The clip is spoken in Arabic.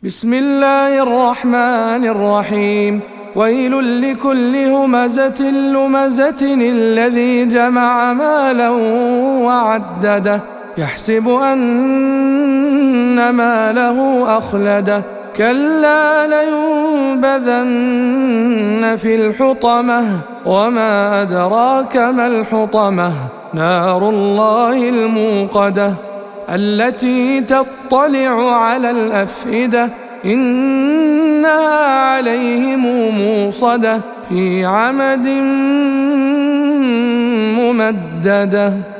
بسم الله الرحمن الرحيم. ويل لكل همزة لمزة الذي جمع مالا وعدده يحسب أن ماله أخلده كلا لينبذن في الحطمة وما أدراك ما الحطمة نار الله الموقدة التي تطلع على الأفئدة إنها عليهم موصدة في عمد ممددة.